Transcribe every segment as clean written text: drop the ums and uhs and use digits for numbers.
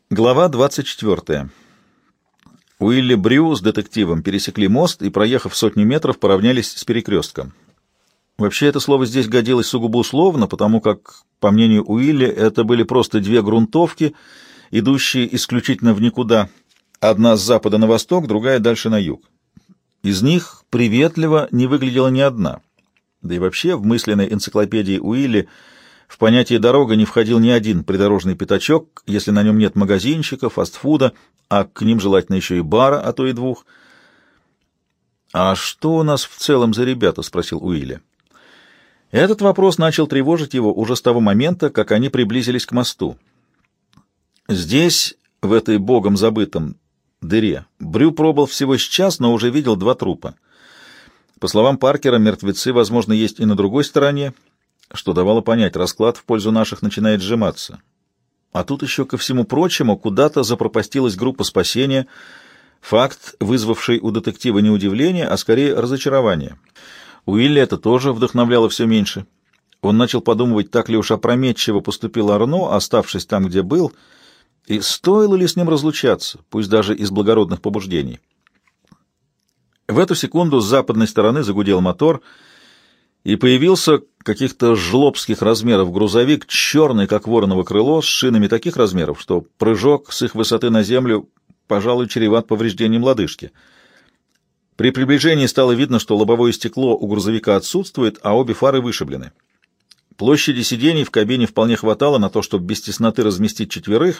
Глава 24. Уилли Брю с детективом пересекли мост и, проехав сотни метров, поравнялись с перекрестком. Вообще, это слово здесь годилось сугубо условно, потому как, по мнению Уилли, это были просто две грунтовки, идущие исключительно в никуда. Одна с запада на восток, другая дальше на юг. Из них приветливо не выглядела ни одна. Да и вообще, в мысленной энциклопедии Уилли в понятие «дорога» не входил ни один придорожный пятачок, если на нем нет магазинчика, фастфуда, а к ним желательно еще и бара, а то и двух. «А что у нас в целом за ребята?» — спросил Уилли. Этот вопрос начал тревожить его уже с того момента, как они приблизились к мосту. Здесь, в этой богом забытом дыре, Брю пробыл всего с час, но уже видел два трупа. По словам Паркера, мертвецы, возможно, есть и на другой стороне, что давало понять, расклад в пользу наших начинает сжиматься. А тут еще, ко всему прочему, куда-то запропастилась группа спасения, факт, вызвавший у детектива не удивление, а скорее разочарование. Уилли это тоже вдохновляло все меньше. Он начал подумывать, так ли уж опрометчиво поступил Арно, оставшись там, где был, и стоило ли с ним разлучаться, пусть даже из благородных побуждений. В эту секунду с западной стороны загудел мотор, и появился каких-то жлобских размеров грузовик, черный, как вороново крыло, с шинами таких размеров, что прыжок с их высоты на землю, пожалуй, чреват повреждением лодыжки. При приближении стало видно, что лобовое стекло у грузовика отсутствует, а обе фары вышиблены. Площади сидений в кабине вполне хватало на то, чтобы без тесноты разместить четверых,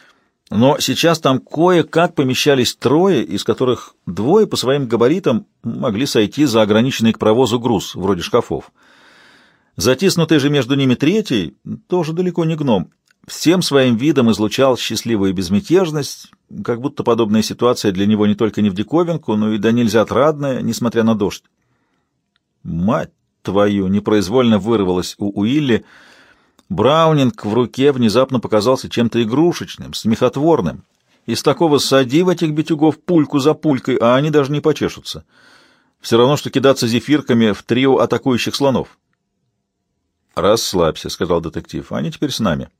но сейчас там кое-как помещались трое, из которых двое по своим габаритам могли сойти за ограниченный к провозу груз, вроде шкафов. Затиснутый же между ними третий, тоже далеко не гном, всем своим видом излучал счастливую безмятежность, как будто подобная ситуация для него не только не в диковинку, но и да нельзя отрадная, несмотря на дождь. «Мать твою!» — непроизвольно вырвалось у Уилли. Браунинг в руке внезапно показался чем-то игрушечным, смехотворным. Из такого сади в этих битюгов пульку за пулькой, а они даже не почешутся. Все равно, что кидаться зефирками в трио атакующих слонов. «Расслабься», — сказал детектив, — «они теперь с нами».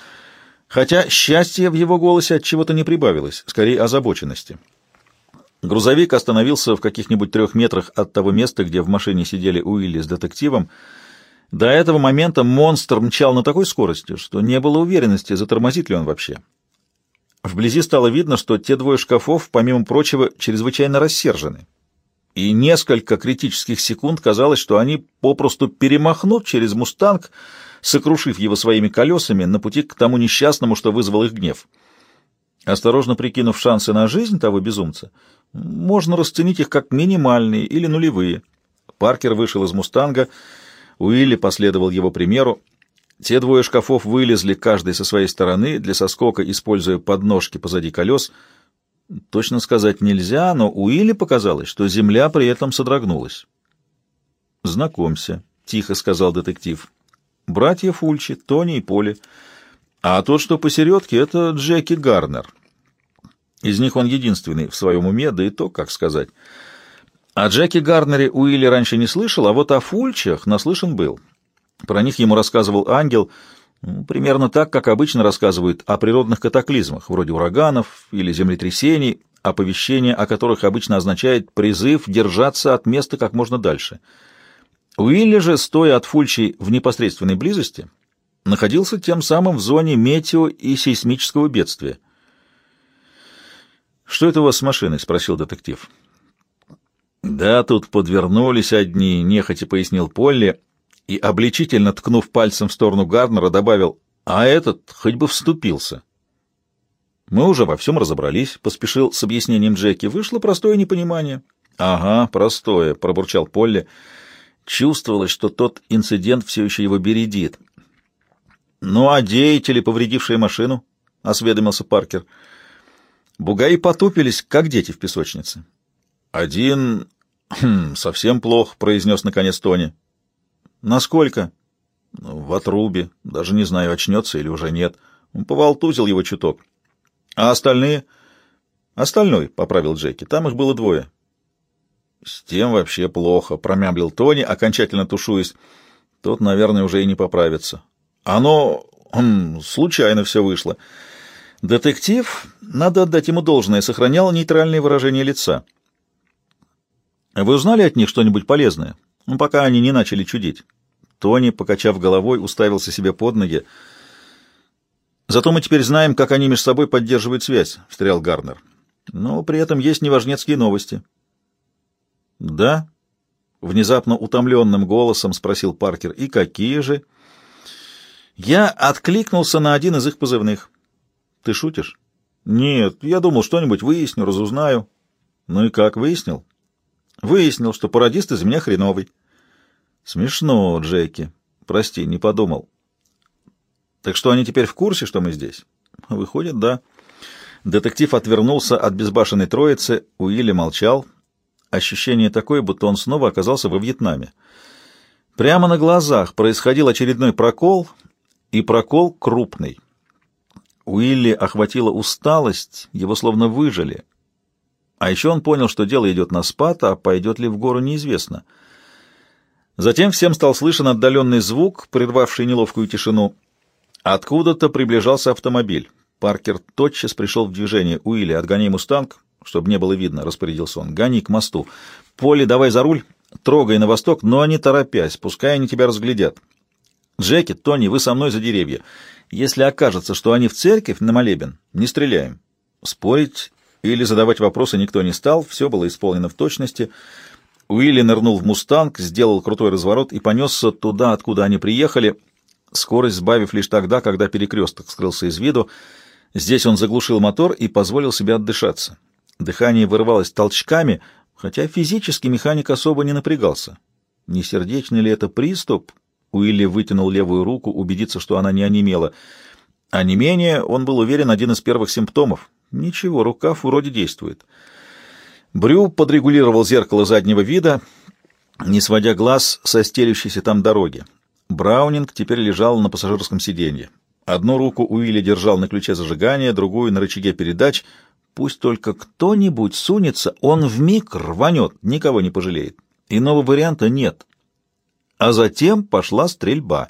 Хотя счастье в его голосе от чего-то не прибавилось, скорее озабоченности. Грузовик остановился в каких-нибудь 3 метрах от того места, где в машине сидели Уилли с детективом. До этого момента монстр мчал на такой скорости, что не было уверенности, затормозит ли он вообще. Вблизи стало видно, что те двое шкафов, помимо прочего, чрезвычайно рассержены. И несколько критических секунд казалось, что они попросту перемахнут через «Мустанг», сокрушив его своими колесами на пути к тому несчастному, что вызвал их гнев. Осторожно прикинув шансы на жизнь того безумца, можно расценить их как минимальные или нулевые. Паркер вышел из «Мустанга», Уилли последовал его примеру. Те двое шкафов вылезли, каждый со своей стороны, для соскока, используя подножки позади колес. Точно сказать нельзя, но Уилли показалось, что земля при этом содрогнулась. «Знакомься», — тихо сказал детектив. «Братья Фульчи, Тони и Поли. А тот, что посередке, — это Джеки Гарнер. Из них он единственный в своем уме, да и то, как сказать. О Джеки Гарнере Уилли раньше не слышал, а вот о Фульчах наслышан был. Про них ему рассказывал ангел, примерно так, как обычно рассказывают о природных катаклизмах, вроде ураганов или землетрясений, оповещение о которых обычно означает призыв держаться от места как можно дальше. Уилли же, стоя от Фульчей в непосредственной близости, находился тем самым в зоне метео- и сейсмического бедствия. «Что это у вас с машиной?» — спросил детектив. «Да, тут подвернулись одни», — нехотя пояснил Полли, и, обличительно ткнув пальцем в сторону Гарнера, добавил: «А этот хоть бы вступился». «Мы уже во всем разобрались», — поспешил с объяснением Джеки. «Вышло простое непонимание». «Ага, простое», — пробурчал Полли. Чувствовалось, что тот инцидент все еще его бередит. «Ну, а деятели, повредившие машину?» — осведомился Паркер. Бугаи потупились, как дети в песочнице. «Один... совсем плохо», — произнес наконец Тони. «Насколько?» «В отрубе. Даже не знаю, очнется или уже нет. Поволтузил его чуток». «А остальные?» «Остальной», — поправил Джеки. «Там их было 2». «С тем вообще плохо», — промямлил Тони, окончательно тушуясь. «Тот, наверное, уже и не поправится. Оно... случайно все вышло». Детектив, надо отдать ему должное, сохранял нейтральное выражение лица. Вы узнали от них что-нибудь полезное? Ну, пока они не начали чудить. Тони, покачав головой, уставился себе под ноги. «Зато мы теперь знаем, как они между собой поддерживают связь», — встрял Гарнер. «Но при этом есть неважнецкие новости». «Да?» — внезапно утомленным голосом спросил Паркер. «И какие же?» «Я откликнулся на один из их позывных». «Ты шутишь?» «Нет, я думал, что-нибудь выясню, разузнаю». «Ну и как, выяснил?» «Выяснил, что пародист из меня хреновый». «Смешно, Джеки. Прости, не подумал». «Так что они теперь в курсе, что мы здесь?» «Выходит, да». Детектив отвернулся от безбашенной троицы, Уилли молчал. Ощущение такое, будто он снова оказался во Вьетнаме. Прямо на глазах происходил очередной прокол, и прокол крупный. Уилли охватила усталость, его словно выжали. А еще он понял, что дело идет на спад, а пойдет ли в гору неизвестно. Затем всем стал слышен отдаленный звук, прервавший неловкую тишину. Откуда-то приближался автомобиль. Паркер тотчас пришел в движение. «Уилли, отгоняй «Мустанг», чтобы не было видно», — распорядился он. «Гони к мосту. Полли, давай за руль, трогай на восток, но не торопясь, пускай они тебя разглядят. Джеки, Тони, вы со мной за деревья. Если окажется, что они в церковь на молебен, не стреляем». Спорить или задавать вопросы никто не стал, все было исполнено в точности. Уилли нырнул в «Мустанг», сделал крутой разворот и понесся туда, откуда они приехали, скорость сбавив лишь тогда, когда перекресток скрылся из виду. Здесь он заглушил мотор и позволил себе отдышаться. Дыхание вырывалось толчками, хотя физически механик особо не напрягался. Не сердечный ли это приступ? Уилли вытянул левую руку, убедиться, что она не онемела. Онемение, он был уверен, один из первых симптомов. Ничего, рукав вроде действует. Брю подрегулировал зеркало заднего вида, не сводя глаз со стелющейся там дороги. Браунинг теперь лежал на пассажирском сиденье. Одну руку Уилли держал на ключе зажигания, другую — на рычаге передач. Пусть только кто-нибудь сунется, он вмиг рванет, никого не пожалеет. Иного варианта нет. А затем пошла стрельба.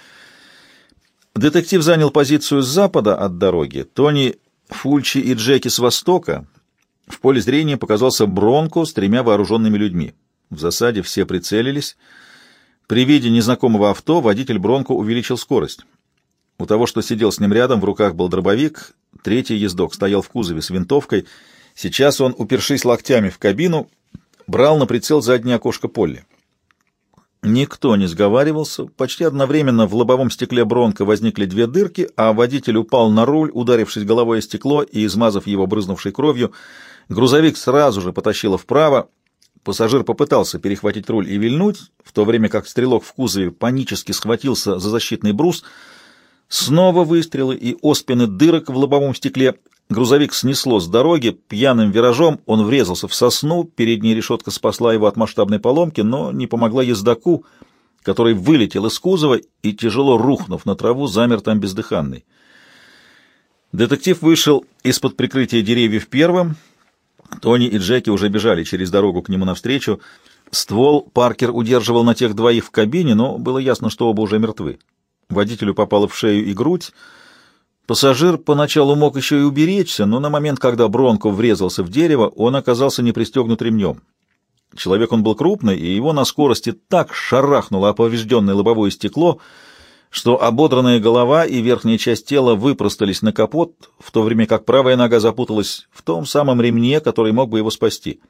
Детектив занял позицию с запада от дороги. Тони, Фульчи и Джеки с востока. В поле зрения показался Бронко с 3 вооруженными людьми. В засаде все прицелились. При виде незнакомого авто водитель Бронко увеличил скорость. У того, что сидел с ним рядом, в руках был дробовик, третий ездок стоял в кузове с винтовкой. Сейчас он, упершись локтями в кабину, брал на прицел заднее окошко Полли. Никто не сговаривался. Почти одновременно в лобовом стекле Бронко возникли 2 дырки, а водитель упал на руль, ударившись головой о стекло и измазав его брызнувшей кровью. Грузовик сразу же потащило вправо. Пассажир попытался перехватить руль и вильнуть, в то время как стрелок в кузове панически схватился за защитный брус. Снова выстрелы и оспины дырок в лобовом стекле. Грузовик снесло с дороги, пьяным виражом он врезался в сосну, передняя решетка спасла его от масштабной поломки, но не помогла ездаку, который вылетел из кузова и, тяжело рухнув на траву, замер там бездыханный. Детектив вышел из-под прикрытия деревьев первым. Тони и Джеки уже бежали через дорогу к нему навстречу. Ствол Паркер удерживал на тех двоих в кабине, но было ясно, что оба уже мертвы. Водителю попало в шею и грудь. Пассажир поначалу мог еще и уберечься, но на момент, когда Бронко врезался в дерево, он оказался не пристегнут ремнем. Человек он был крупный, и его на скорости так шарахнуло о поврежденное лобовое стекло, что ободранная голова и верхняя часть тела выпростались на капот, в то время как правая нога запуталась в том самом ремне, который мог бы его спасти.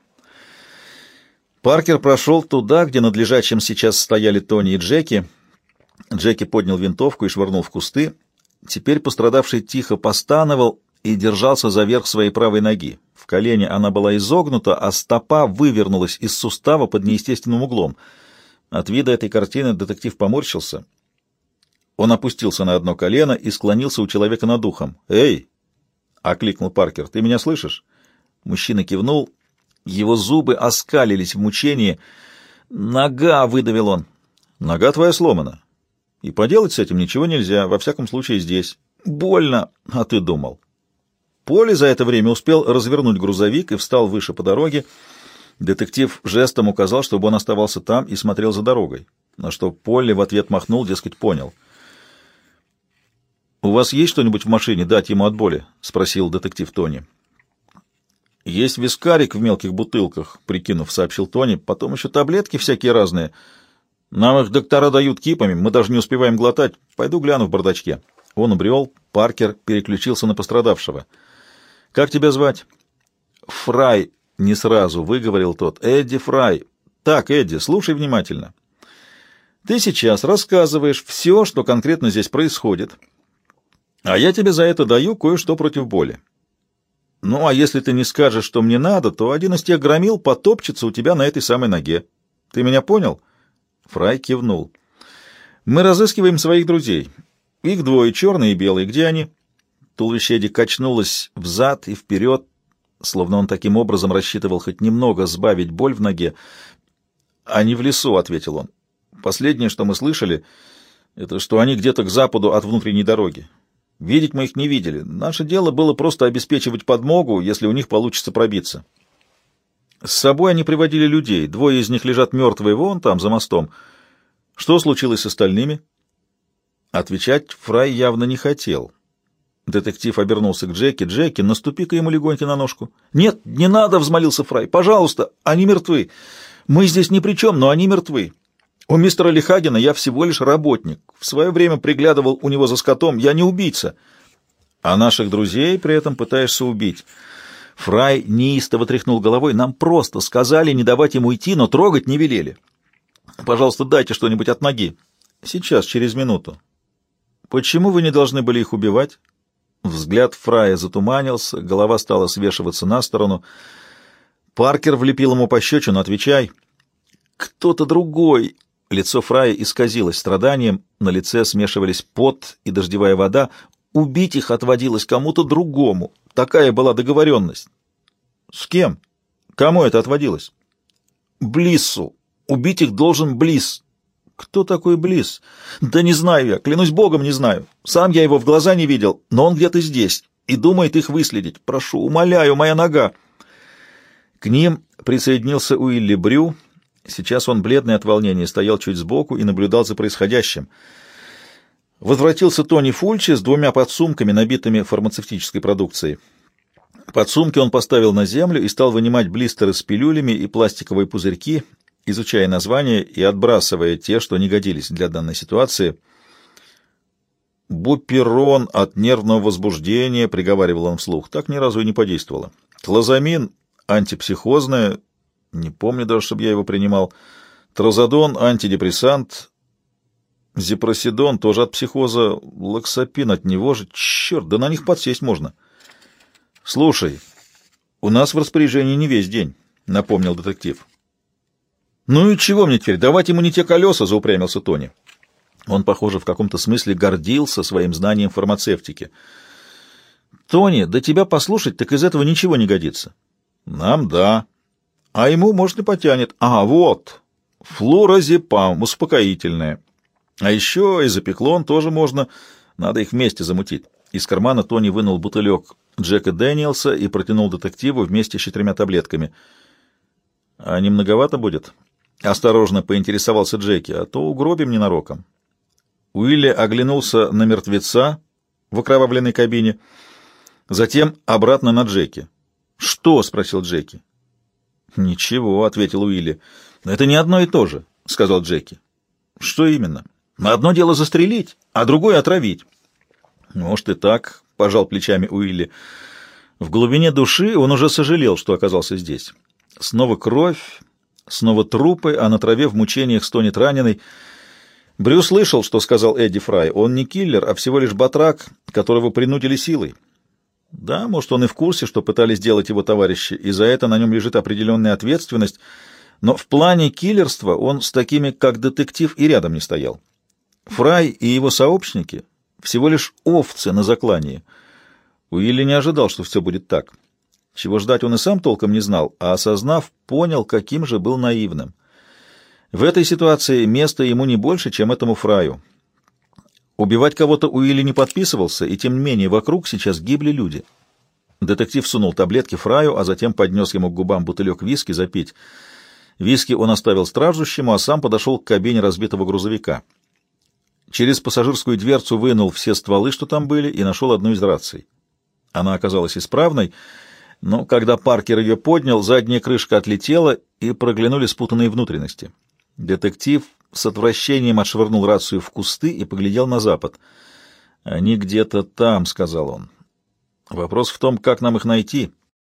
Паркер прошел туда, где над лежачим сейчас стояли Тони и Джеки. Джеки поднял винтовку и швырнул в кусты. Теперь пострадавший тихо постановал и держался за верх своей правой ноги. В колене она была изогнута, а стопа вывернулась из сустава под неестественным углом. От вида этой картины детектив поморщился. Он опустился на одно колено и склонился у человека над ухом. «Эй!» — окликнул Паркер. «Ты меня слышишь?» Мужчина кивнул. Его зубы оскалились в мучении. «Нога!» — выдавил он. «Нога твоя сломана. И поделать с этим ничего нельзя, во всяком случае здесь. Больно, а ты думал». Полли за это время успел развернуть грузовик и встал выше по дороге. Детектив жестом указал, чтобы он оставался там и смотрел за дорогой, на что Полли в ответ махнул, дескать, понял. «У вас есть что-нибудь в машине дать ему от боли?» — спросил детектив Тони. «Есть вискарик в мелких бутылках», — прикинув, сообщил Тони. «Потом еще таблетки всякие разные. Нам их доктора дают кипами, мы даже не успеваем глотать. Пойду гляну в бардачке». Он убрел, Паркер переключился на пострадавшего. «Как тебя звать?» «Фрай», — не сразу выговорил тот. «Эдди Фрай». «Так, Эдди, слушай внимательно. Ты сейчас рассказываешь все, что конкретно здесь происходит, а я тебе за это даю кое-что против боли. Ну, а если ты не скажешь, что мне надо, то один из тех громил потопчется у тебя на этой самой ноге. Ты меня понял?» Фрай кивнул. «Мы разыскиваем своих друзей. Их двое, черные и белые. Где они?» Туловище Эдди качнулось взад и вперед, словно он таким образом рассчитывал хоть немного сбавить боль в ноге. «Они в лесу», — ответил он. «Последнее, что мы слышали, это что они где-то к западу от внутренней дороги. Видеть мы их не видели. Наше дело было просто обеспечивать подмогу, если у них получится пробиться. С собой они приводили людей. Двое из них лежат мертвые вон там, за мостом. Что случилось с остальными?» Отвечать Фрай явно не хотел. Детектив обернулся к Джеки. «Джеки, наступи-ка ему легонько на ножку». «Нет, не надо!» — взмолился Фрай. «Пожалуйста, они мертвы. Мы здесь ни при чем, но они мертвы. У мистера Лихагена я всего лишь работник. В свое время приглядывал у него за скотом. Я не убийца. А наших друзей при этом пытаешься убить». Фрай неистово тряхнул головой. «Нам просто сказали не давать ему идти, но трогать не велели. Пожалуйста, дайте что-нибудь от ноги». «Сейчас, через минуту». «Почему вы не должны были их убивать?» Взгляд Фрая затуманился, голова стала свешиваться на сторону. Паркер влепил ему пощечину. «Отвечай». «Кто-то другой». Лицо Фрая исказилось страданием, на лице смешивались пот и дождевая вода. Убить их отводилось кому-то другому. Такая была договоренность. «С кем? Кому это отводилось?» «Блиссу. Убить их должен Блисс». «Кто такой Блисс?» «Да не знаю я, клянусь богом, не знаю. Сам я его в глаза не видел, но он где-то здесь и думает их выследить. Прошу, умоляю, моя нога». К ним присоединился Уилли Брю. Сейчас он, бледный от волнения, стоял чуть сбоку и наблюдал за происходящим. Возвратился Тони Фульчи с двумя подсумками, набитыми фармацевтической продукцией. Подсумки он поставил на землю и стал вынимать блистеры с пилюлями и пластиковые пузырьки, изучая названия и отбрасывая те, что не годились для данной ситуации. «Буперон от нервного возбуждения», — приговаривал он вслух, — так ни разу и не подействовало. «Клозамин антипсихозное, не помню даже, чтобы я его принимал. Тразодон антидепрессант, зипросидон тоже от психоза, локсапин от него же. Черт, да на них подсесть можно». «Слушай, у нас в распоряжении не весь день», — напомнил детектив. «Ну и чего мне теперь? Давать ему не те колеса», — заупрямился Тони. Он, похоже, в каком-то смысле гордился своим знанием фармацевтики. «Тони, да тебя послушать, так из этого ничего не годится». «Нам да. А ему, может, и потянет. А, вот, флуразепам, успокоительное. А еще изопиклон тоже можно. Надо их вместе замутить». Из кармана Тони вынул бутылек Джека Дэниелса и протянул детективу вместе с 4 таблетками. «А не многовато будет?» — осторожно поинтересовался Джеки, — «а то угробим ненароком». Уилли оглянулся на мертвеца в окровавленной кабине, затем обратно на Джеки. «Что?» — спросил Джеки. «Ничего», — ответил Уилли. «Это не одно и то же», — сказал Джеки. «Что именно?» «Одно дело застрелить, а другое — отравить». «Может и так», — пожал плечами Уилли. В глубине души он уже сожалел, что оказался здесь. Снова кровь, снова трупы, а на траве в мучениях стонет раненый. Брю слышал, что сказал Эдди Фрай. Он не киллер, а всего лишь батрак, которого принудили силой. Да, может, он и в курсе, что пытались сделать его товарищи, и за это на нем лежит определенная ответственность, но в плане киллерства он с такими, как детектив, и рядом не стоял. Фрай и его сообщники всего лишь овцы на заклании. Уилли не ожидал, что все будет так. Чего ждать он и сам толком не знал, а осознав, понял, каким же был наивным. В этой ситуации место ему не больше, чем этому Фраю. Убивать кого-то Уилли не подписывался, и тем не менее вокруг сейчас гибли люди. Детектив сунул таблетки Фраю, а затем поднес ему к губам бутылек виски запить. Виски он оставил страждущему, а сам подошел к кабине разбитого грузовика. Через пассажирскую дверцу вынул все стволы, что там были, и нашел одну из раций. Она оказалась исправной, но когда Паркер ее поднял, задняя крышка отлетела, и проглянули спутанные внутренности. Детектив с отвращением отшвырнул рацию в кусты и поглядел на запад. «Они где-то там», — сказал он. «Вопрос в том, как нам их найти».